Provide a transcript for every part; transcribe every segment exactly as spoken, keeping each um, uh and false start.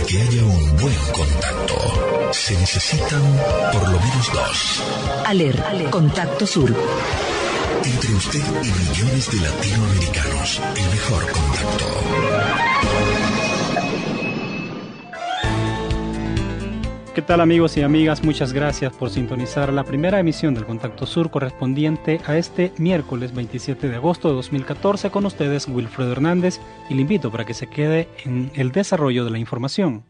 que haya un buen contacto, se necesitan por lo menos dos. ALER, Contacto Sur. Entre usted y millones de latinoamericanos, el mejor contacto. ¿Qué tal, amigos y amigas? Muchas gracias por sintonizar la primera emisión del Contacto Sur correspondiente a este miércoles veintisiete de agosto de dos mil catorce. Con ustedes, Wilfredo Hernández, y le invito para que se quede en el desarrollo de la información.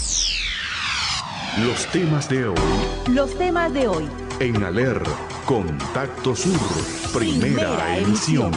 Los temas de hoy. Los temas de hoy. En ALER, Contacto Sur, primera, primera emisión.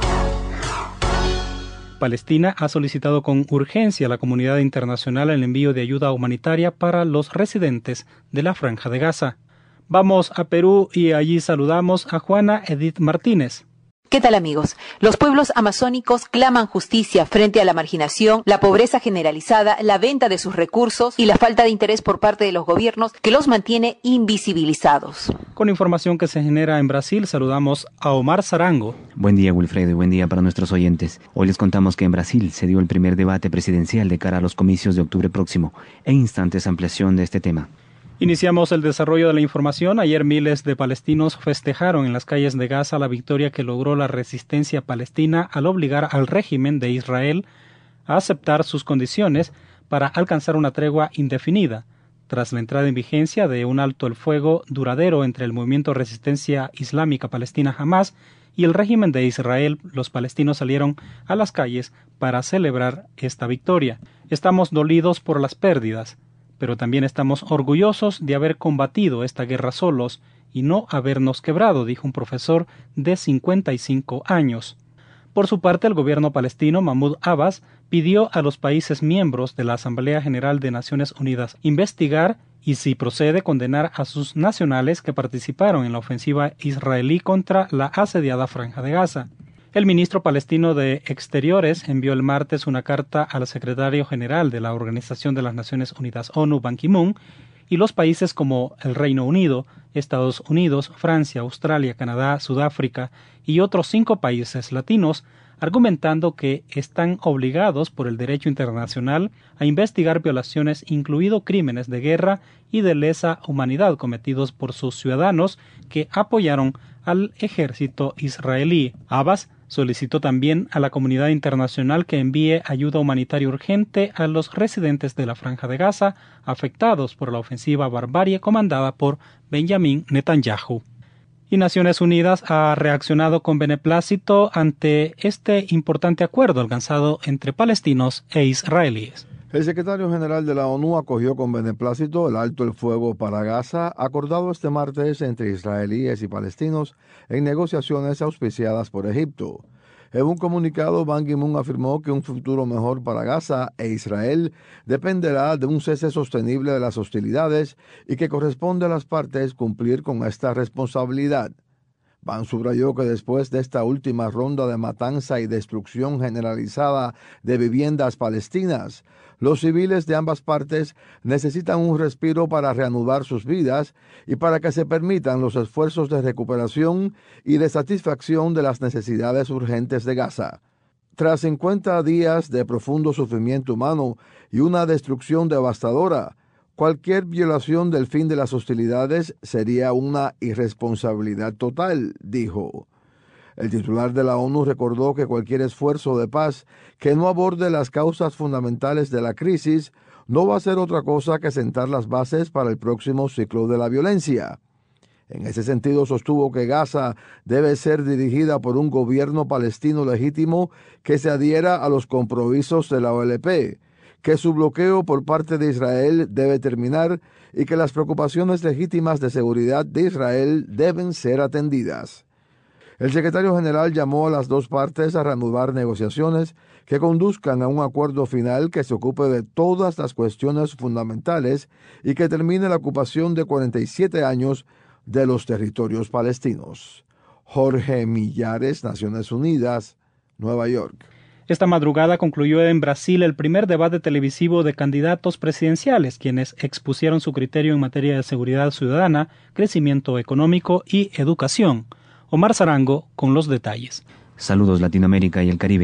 Palestina ha solicitado con urgencia a la comunidad internacional el envío de ayuda humanitaria para los residentes de la Franja de Gaza. Vamos a Perú y allí saludamos a Juana Edith Martínez. ¿Qué tal, amigos? Los pueblos amazónicos claman justicia frente a la marginación, la pobreza generalizada, la venta de sus recursos y la falta de interés por parte de los gobiernos que los mantiene invisibilizados. Con información que se genera en Brasil, saludamos a Omar Zarango. Buen día, Wilfredo, y buen día para nuestros oyentes. Hoy les contamos que en Brasil se dio el primer debate presidencial de cara a los comicios de octubre próximo. En instantes, ampliación de este tema. Iniciamos el desarrollo de la información. Ayer miles de palestinos festejaron en las calles de Gaza la victoria que logró la resistencia palestina al obligar al régimen de Israel a aceptar sus condiciones para alcanzar una tregua indefinida, tras la entrada en vigencia de un alto el fuego duradero entre el movimiento de resistencia islámica palestina Hamas y el régimen de Israel. Los palestinos salieron a las calles para celebrar esta victoria. Estamos dolidos por las pérdidas, pero también estamos orgullosos de haber combatido esta guerra solos y no habernos quebrado, dijo un profesor de cincuenta y cinco años. Por su parte, el gobierno palestino, Mahmoud Abbas, pidió a los países miembros de la Asamblea General de Naciones Unidas investigar y, si procede, condenar a sus nacionales que participaron en la ofensiva israelí contra la asediada Franja de Gaza. El ministro palestino de Exteriores envió el martes una carta al secretario general de la Organización de las Naciones Unidas, ONU, Ban Ki-moon, y los países como el Reino Unido, Estados Unidos, Francia, Australia, Canadá, Sudáfrica y otros cinco países latinos, argumentando que están obligados por el derecho internacional a investigar violaciones, incluido crímenes de guerra y de lesa humanidad cometidos por sus ciudadanos que apoyaron al ejército israelí. Abbas solicitó también a la comunidad internacional que envíe ayuda humanitaria urgente a los residentes de la Franja de Gaza afectados por la ofensiva barbarie comandada por Benjamín Netanyahu. Y Naciones Unidas ha reaccionado con beneplácito ante este importante acuerdo alcanzado entre palestinos e israelíes. El secretario general de la ONU acogió con beneplácito el alto el fuego para Gaza, acordado este martes entre israelíes y palestinos en negociaciones auspiciadas por Egipto. En un comunicado, Ban Ki-moon afirmó que un futuro mejor para Gaza e Israel dependerá de un cese sostenible de las hostilidades y que corresponde a las partes cumplir con esta responsabilidad. Ban subrayó que después de esta última ronda de matanza y destrucción generalizada de viviendas palestinas, los civiles de ambas partes necesitan un respiro para reanudar sus vidas y para que se permitan los esfuerzos de recuperación y de satisfacción de las necesidades urgentes de Gaza. Tras cincuenta días de profundo sufrimiento humano y una destrucción devastadora, cualquier violación del fin de las hostilidades sería una irresponsabilidad total, dijo. El titular de la ONU recordó que cualquier esfuerzo de paz que no aborde las causas fundamentales de la crisis no va a ser otra cosa que sentar las bases para el próximo ciclo de la violencia. En ese sentido, sostuvo que Gaza debe ser dirigida por un gobierno palestino legítimo que se adhiera a los compromisos de la O L P, que su bloqueo por parte de Israel debe terminar y que las preocupaciones legítimas de seguridad de Israel deben ser atendidas. El secretario general llamó a las dos partes a reanudar negociaciones que conduzcan a un acuerdo final que se ocupe de todas las cuestiones fundamentales y que termine la ocupación de cuarenta y siete años de los territorios palestinos. Jorge Millares, Naciones Unidas, Nueva York. Esta madrugada concluyó en Brasil el primer debate televisivo de candidatos presidenciales, quienes expusieron su criterio en materia de seguridad ciudadana, crecimiento económico y educación. Omar Zarango con los detalles. Saludos Latinoamérica y el Caribe.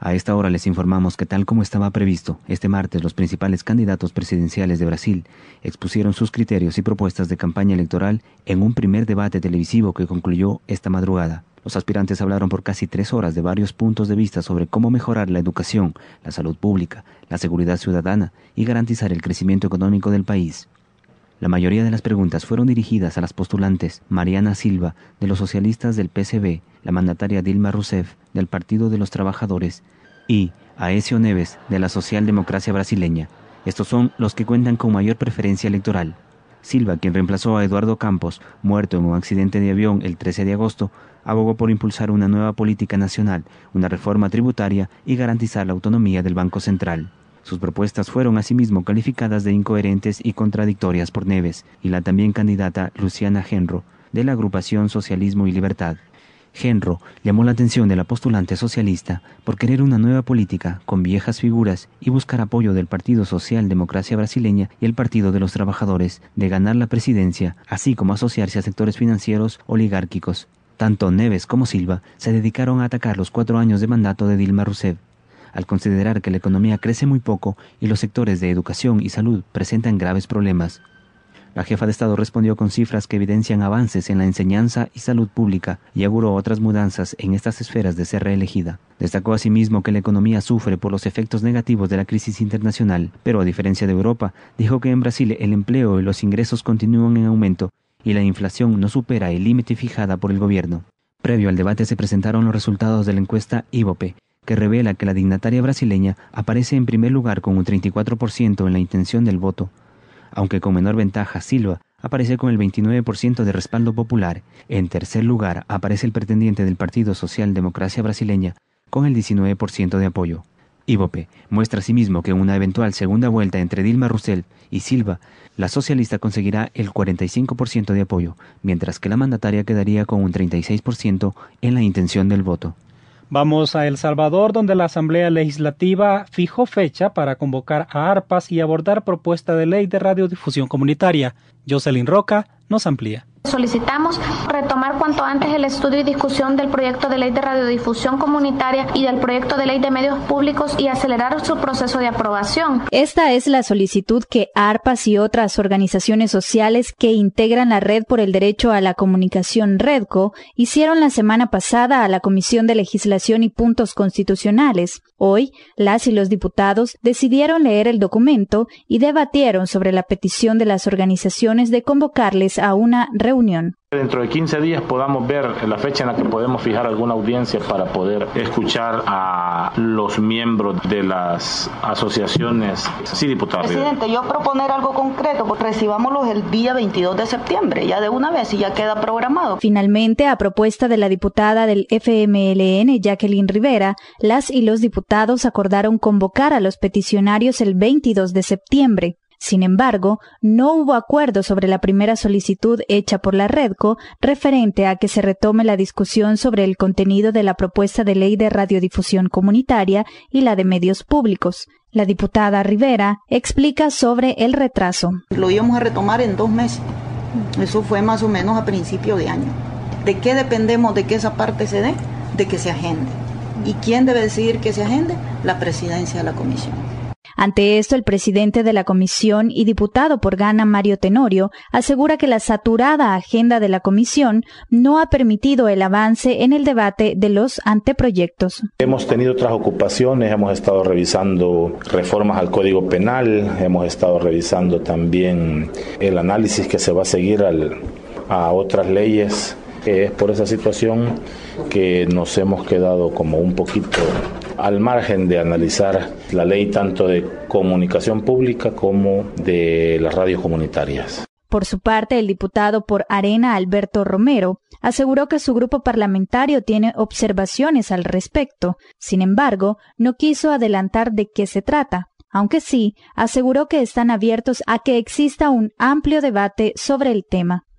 A esta hora les informamos que tal como estaba previsto, este martes los principales candidatos presidenciales de Brasil expusieron sus criterios y propuestas de campaña electoral en un primer debate televisivo que concluyó esta madrugada. Los aspirantes hablaron por casi tres horas de varios puntos de vista sobre cómo mejorar la educación, la salud pública, la seguridad ciudadana y garantizar el crecimiento económico del país. La mayoría de las preguntas fueron dirigidas a las postulantes Mariana Silva, de los socialistas del P C B, la mandataria Dilma Rousseff, del Partido de los Trabajadores, y Aécio Neves, de la Socialdemocracia Brasileña. Estos son los que cuentan con mayor preferencia electoral. Silva, quien reemplazó a Eduardo Campos, muerto en un accidente de avión el trece de agosto, abogó por impulsar una nueva política nacional, una reforma tributaria y garantizar la autonomía del Banco Central. Sus propuestas fueron asimismo calificadas de incoherentes y contradictorias por Neves y la también candidata Luciana Genro, de la agrupación Socialismo y Libertad. Genro llamó la atención de la postulante socialista por querer una nueva política con viejas figuras y buscar apoyo del Partido Social Democracia Brasileña y el Partido de los Trabajadores de ganar la presidencia, así como asociarse a sectores financieros oligárquicos. Tanto Neves como Silva se dedicaron a atacar los cuatro años de mandato de Dilma Rousseff, al considerar que la economía crece muy poco y los sectores de educación y salud presentan graves problemas. La jefa de Estado respondió con cifras que evidencian avances en la enseñanza y salud pública y auguró otras mudanzas en estas esferas de ser reelegida. Destacó asimismo que la economía sufre por los efectos negativos de la crisis internacional, pero a diferencia de Europa, dijo que en Brasil el empleo y los ingresos continúan en aumento y la inflación no supera el límite fijada por el gobierno. Previo al debate se presentaron los resultados de la encuesta Ibope, que revela que la dignataria brasileña aparece en primer lugar con un treinta y cuatro por ciento en la intención del voto, aunque con menor ventaja Silva aparece con el veintinueve por ciento de respaldo popular. En tercer lugar aparece el pretendiente del Partido Social Democracia Brasileña con el diecinueve por ciento de apoyo. Ibope muestra asimismo que en una eventual segunda vuelta entre Dilma Rousseff y Silva, la socialista conseguirá el cuarenta y cinco por ciento de apoyo, mientras que la mandataria quedaría con un treinta y seis por ciento en la intención del voto. Vamos a El Salvador, donde la Asamblea Legislativa fijó fecha para convocar a ARPAS y abordar propuesta de ley de radiodifusión comunitaria. Jocelyn Roca nos amplía. Solicitamos retomar cuanto antes el estudio y discusión del proyecto de ley de radiodifusión comunitaria y del proyecto de ley de medios públicos y acelerar su proceso de aprobación. Esta es la solicitud que ARPAS y otras organizaciones sociales que integran la Red por el Derecho a la Comunicación REDCO hicieron la semana pasada a la Comisión de Legislación y Puntos Constitucionales. Hoy, las y los diputados decidieron leer el documento y debatieron sobre la petición de las organizaciones de convocarles a una reunión. Dentro de quince días podamos ver la fecha en la que podemos fijar alguna audiencia para poder escuchar a los miembros de las asociaciones. Sí, diputado. Presidente, yo proponer algo concreto, pues recibámoslos el día veintidós de septiembre, ya de una vez y ya queda programado. Finalmente, a propuesta de la diputada del F M L N, Jacqueline Rivera, las y los diputados acordaron convocar a los peticionarios el veintidós de septiembre. Sin embargo, no hubo acuerdo sobre la primera solicitud hecha por la REDCO referente a que se retome la discusión sobre el contenido de la propuesta de ley de radiodifusión comunitaria y la de medios públicos. La diputada Rivera explica sobre el retraso. Lo íbamos a retomar en dos meses. Eso fue más o menos a principio de año. ¿De qué dependemos de que esa parte se dé? De que se agende. ¿Y quién debe decidir que se agende? La presidencia de la comisión. Ante esto, el presidente de la comisión y diputado por Gana, Mario Tenorio, asegura que la saturada agenda de la comisión no ha permitido el avance en el debate de los anteproyectos. Hemos tenido otras ocupaciones, hemos estado revisando reformas al Código Penal, hemos estado revisando también el análisis que se va a seguir al, a otras leyes. Es por esa situación que nos hemos quedado como un poquito al margen de analizar la ley tanto de comunicación pública como de las radios comunitarias. Por su parte, el diputado por Arena, Alberto Romero, aseguró que su grupo parlamentario tiene observaciones al respecto. Sin embargo, no quiso adelantar de qué se trata, aunque sí aseguró que están abiertos a que exista un amplio debate sobre el tema.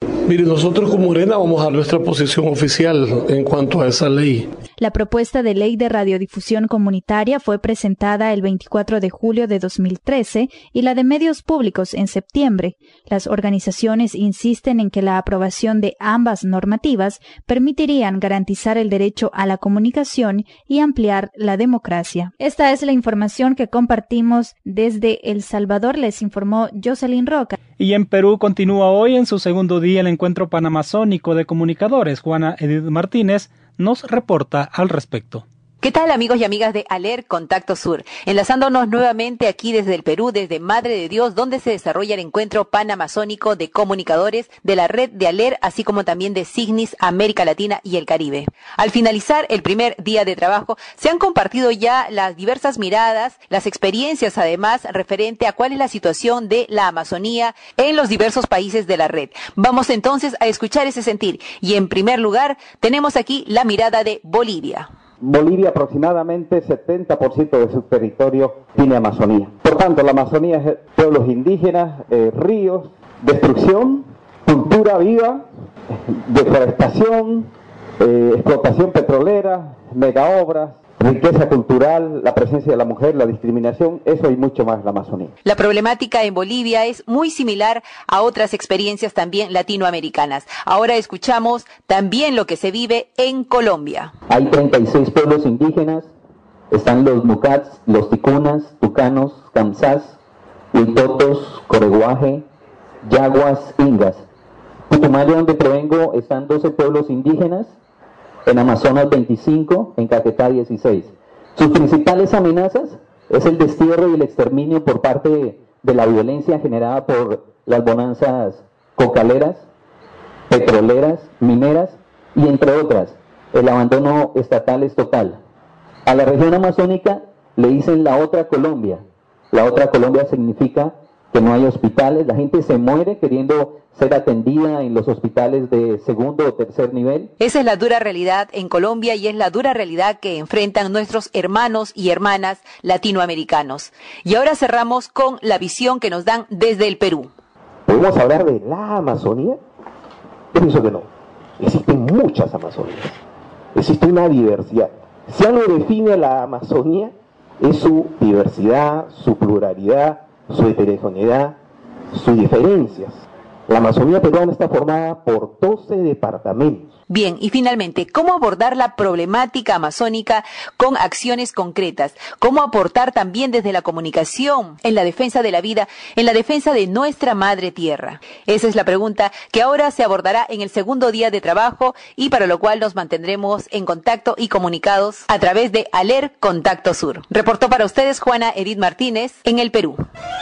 Mire, nosotros como Morena vamos a dar nuestra posición oficial en cuanto a esa ley. La propuesta de ley de radiodifusión comunitaria fue presentada el veinticuatro de julio de dos mil trece y la de medios públicos en septiembre. Las organizaciones insisten en que la aprobación de ambas normativas permitirían garantizar el derecho a la comunicación y ampliar la democracia. Esta es la información que compartimos desde El Salvador, les informó Jocelyn Roca. Y en Perú continúa hoy en su segundo día el encuentro panamazónico de comunicadores. Juana Edith Martínez nos reporta al respecto. ¿Qué tal, amigos y amigas de ALER Contacto Sur? Enlazándonos nuevamente aquí desde el Perú, desde Madre de Dios, donde se desarrolla el encuentro panamazónico de comunicadores de la red de ALER, así como también de Signis América Latina y el Caribe. Al finalizar el primer día de trabajo, se han compartido ya las diversas miradas, las experiencias además referente a cuál es la situación de la Amazonía en los diversos países de la red. Vamos entonces a escuchar ese sentir. Y en primer lugar, tenemos aquí la mirada de Bolivia. Bolivia aproximadamente setenta por ciento de su territorio tiene Amazonía. Por tanto, la Amazonía es pueblos indígenas, eh, ríos, destrucción, cultura viva, deforestación, eh, explotación petrolera, megaobras, riqueza cultural, la presencia de la mujer, la discriminación, eso y mucho más en la Amazonía. La problemática en Bolivia es muy similar a otras experiencias también latinoamericanas. Ahora escuchamos también lo que se vive en Colombia. Hay treinta y seis pueblos indígenas, están los Mucats, los Ticunas, Tucanos, Kamsás, Huitotos, Coreguaje, Yaguas, Ingas. Putumayo, donde provengo, están doce pueblos indígenas, en Amazonas veinticinco, en Caquetá dieciséis. Sus principales amenazas es el destierro y el exterminio por parte de, de la violencia generada por las bonanzas cocaleras, petroleras, mineras y entre otras. El abandono estatal es total. A la región amazónica le dicen la otra Colombia. La otra Colombia significa que no hay hospitales, la gente se muere queriendo ser atendida en los hospitales de segundo o tercer nivel. Esa es la dura realidad en Colombia y es la dura realidad que enfrentan nuestros hermanos y hermanas latinoamericanos. Y ahora cerramos con la visión que nos dan desde el Perú. ¿Podemos hablar de la Amazonía? Yo pienso que no. Existen muchas Amazonías. Existe una diversidad. Si algo define a la Amazonía es su diversidad, su pluralidad, su heterogeneidad, sus diferencias. La Amazonía peruana está formada por doce departamentos. Bien, y finalmente, ¿cómo abordar la problemática amazónica con acciones concretas? ¿Cómo aportar también desde la comunicación en la defensa de la vida, en la defensa de nuestra madre tierra? Esa es la pregunta que ahora se abordará en el segundo día de trabajo y para lo cual nos mantendremos en contacto y comunicados a través de ALER Contacto Sur. Reportó para ustedes Juana Edith Martínez en el Perú.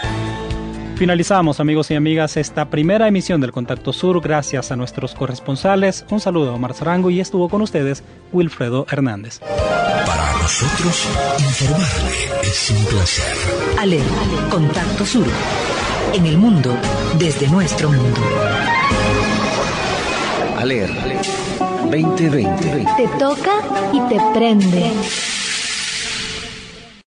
Finalizamos, amigos y amigas, esta primera emisión del Contacto Sur gracias a nuestros corresponsales. Un saludo a Omar Zarango y estuvo con ustedes Wilfredo Hernández. Para nosotros, informarle es un placer. ALER, Contacto Sur. En el mundo, desde nuestro mundo. ALER veinte veinte. Te toca y te prende.